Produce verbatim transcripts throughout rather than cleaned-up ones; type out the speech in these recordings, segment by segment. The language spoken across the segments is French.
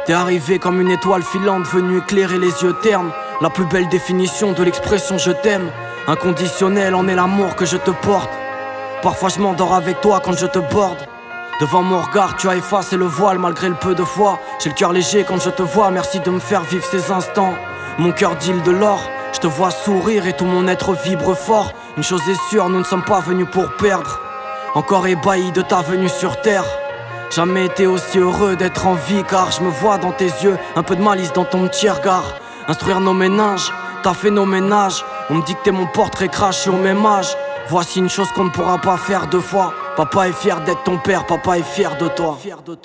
T'es arrivé comme une étoile filante venue éclairer les yeux ternes. La plus belle définition de l'expression je t'aime. Inconditionnel en est l'amour que je te porte. Parfois je m'endors avec toi quand je te borde. Devant mon regard tu as effacé le voile malgré le peu de foi. J'ai le cœur léger quand je te vois, merci de me faire vivre ces instants. Mon cœur d'île de l'or, je te vois sourire et tout mon être vibre fort. Une chose est sûre, nous ne sommes pas venus pour perdre. Encore ébahi de ta venue sur terre. Jamais été aussi heureux d'être en vie, car je me vois dans tes yeux un peu de malice dans ton petit regard. Instruire nos ménages, t'as fait nos ménages. On me dit que t'es mon portrait craché au même âge. Voici une chose qu'on ne pourra pas faire deux fois. Papa est fier d'être ton père, papa est fier de toi.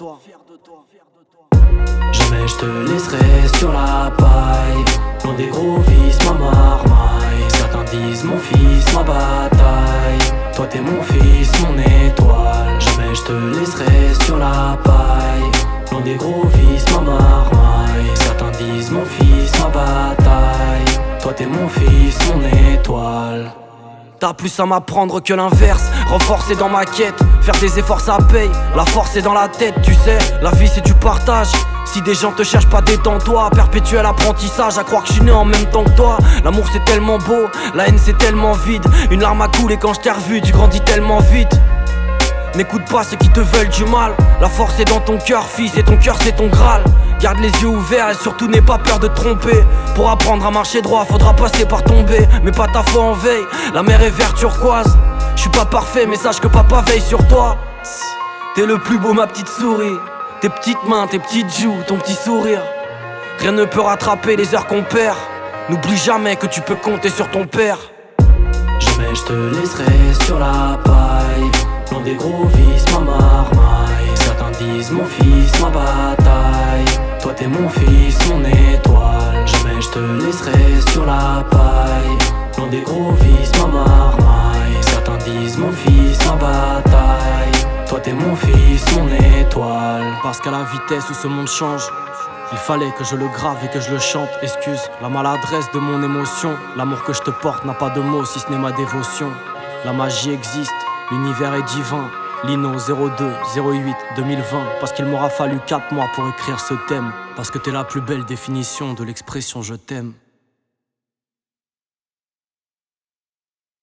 Jamais je te laisserai sur la paille. Loin des gros vices, ma marmaille. Certains disent mon fils, ma bataille. Toi t'es mon fils, mon étoile. Jamais je te laisserai sur la paille. Loin des gros vices, ma marmaille. Certains disent mon fils, ma bataille. Toi t'es mon fils, mon étoile. T'as plus à m'apprendre que l'inverse. Renforcer dans ma quête, faire des efforts ça paye. La force est dans la tête, tu sais. La vie c'est du partage. Si des gens te cherchent pas, détends-toi. Perpétuel apprentissage, à croire que je suis né en même temps que toi. L'amour c'est tellement beau, la haine c'est tellement vide. Une larme a coulé quand je t'ai revu, tu grandis tellement vite. N'écoute pas ceux qui te veulent du mal. La force est dans ton cœur, fils, et ton cœur c'est ton Graal. Garde les yeux ouverts et surtout n'aie pas peur de te tromper. Pour apprendre à marcher droit, faudra passer par tomber. Mais pas ta foi en veille, la mer est verte turquoise. Je suis pas parfait, mais sache que papa veille sur toi. T'es le plus beau ma petite souris. Tes petites mains, tes petites joues, ton petit sourire. Rien ne peut rattraper les heures qu'on perd. N'oublie jamais que tu peux compter sur ton père. Jamais je te laisserai sur la paille. Loin des gros vices, ma marmaille. Certains disent mon fils, ma bataille. Toi t'es mon fils, mon étoile. Jamais je te laisserai sur la paille. Loin des gros vices, ma marmaille. Certains disent mon fils, ma bataille. Toi t'es mon fils, mon étoile. Parce qu'à la vitesse où ce monde change, il fallait que je le grave et que je le chante. Excuse la maladresse de mon émotion. L'amour que je te porte n'a pas de mots si ce n'est ma dévotion. La magie existe, l'univers est divin. Lino zéro deux zéro huit deux mille vingt. Parce qu'il m'aura fallu quatre mois pour écrire ce thème. Parce que t'es la plus belle définition de l'expression je t'aime.